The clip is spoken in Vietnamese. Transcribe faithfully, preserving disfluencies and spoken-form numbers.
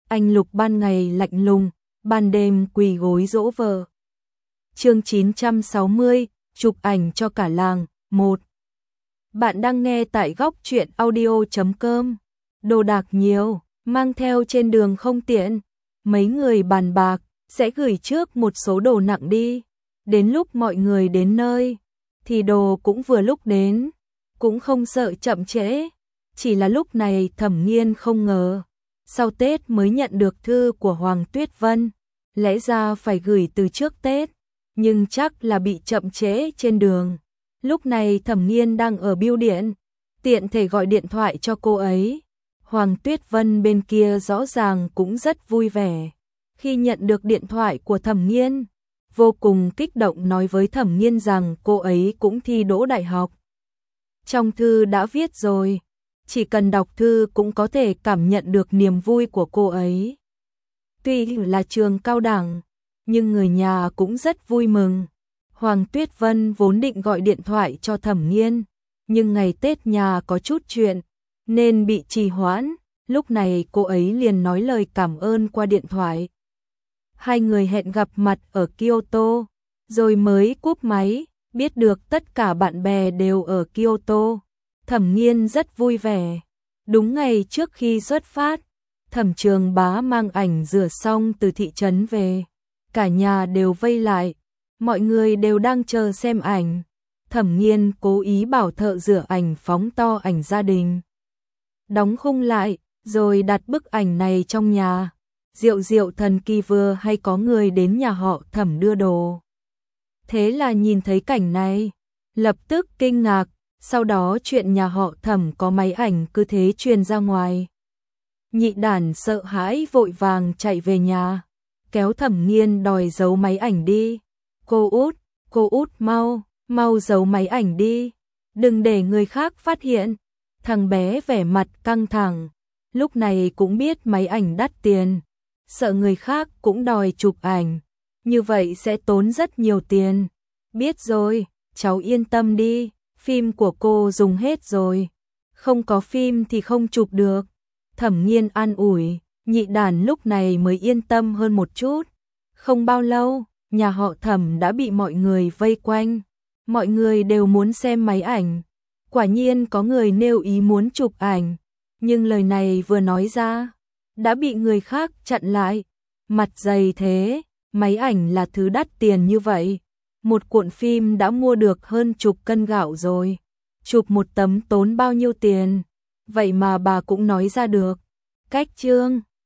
anh Lục ban ngày lạnh lùng, ban đêm quỳ gối dỗ vợ. Chương chín trăm sáu mươi, chụp ảnh cho cả làng, một. Bạn đang nghe tại góc truyện audio chấm com. Đồ đạc nhiều, mang theo trên đường không tiện. Mấy người bàn bạc, sẽ gửi trước một số đồ nặng đi. Đến lúc mọi người đến nơi, thì đồ cũng vừa lúc đến. Cũng không sợ chậm trễ. Chỉ là lúc này Thẩm Nghiên không ngờ. Sau Tết mới nhận được thư của Hoàng Tuyết Vân. Lẽ ra phải gửi từ trước Tết. Nhưng chắc là bị chậm trễ trên đường. Lúc này Thẩm Nghiên đang ở bưu điện. Tiện thể gọi điện thoại cho cô ấy. Hoàng Tuyết Vân bên kia rõ ràng cũng rất vui vẻ. Khi nhận được điện thoại của Thẩm Nghiên, vô cùng kích động nói với Thẩm Nghiên rằng cô ấy cũng thi đỗ đại học. Trong thư đã viết rồi, chỉ cần đọc thư cũng có thể cảm nhận được niềm vui của cô ấy. Tuy là trường cao đẳng, nhưng người nhà cũng rất vui mừng. Hoàng Tuyết Vân vốn định gọi điện thoại cho Thẩm Nghiên, nhưng ngày Tết nhà có chút chuyện, nên bị trì hoãn. Lúc này cô ấy liền nói lời cảm ơn qua điện thoại. Hai người hẹn gặp mặt ở Kyoto, rồi mới cúp máy, biết được tất cả bạn bè đều ở Kyoto. Thẩm Nghiên rất vui vẻ. Đúng ngày trước khi xuất phát, Thẩm Trường Bá mang ảnh rửa xong từ thị trấn về. Cả nhà đều vây lại, mọi người đều đang chờ xem ảnh. Thẩm Nghiên cố ý bảo thợ rửa ảnh phóng to ảnh gia đình, đóng khung lại, rồi đặt bức ảnh này trong nhà. Diệu diệu thần kỳ, vừa hay có người đến nhà họ Thẩm đưa đồ. Thế là nhìn thấy cảnh này, lập tức kinh ngạc. Sau đó chuyện nhà họ Thẩm có máy ảnh cứ thế truyền ra ngoài. Nhị Đản sợ hãi vội vàng chạy về nhà, kéo Thẩm Nghiên đòi giấu máy ảnh đi. Cô út, cô út mau, mau giấu máy ảnh đi, đừng để người khác phát hiện. Thằng bé vẻ mặt căng thẳng, lúc này cũng biết máy ảnh đắt tiền, sợ người khác cũng đòi chụp ảnh, như vậy sẽ tốn rất nhiều tiền. Biết rồi, cháu yên tâm đi, phim của cô dùng hết rồi, không có phim thì không chụp được. Thẩm Nghiên an ủi, Nhị Đản lúc này mới yên tâm hơn một chút. Không bao lâu, nhà họ Thẩm đã bị mọi người vây quanh, mọi người đều muốn xem máy ảnh. Quả nhiên có người nêu ý muốn chụp ảnh, nhưng lời này vừa nói ra, đã bị người khác chặn lại. Mặt dày thế, máy ảnh là thứ đắt tiền như vậy. Một cuộn phim đã mua được hơn chục cân gạo rồi. Chụp một tấm tốn bao nhiêu tiền? Vậy mà bà cũng nói ra được. Cách chương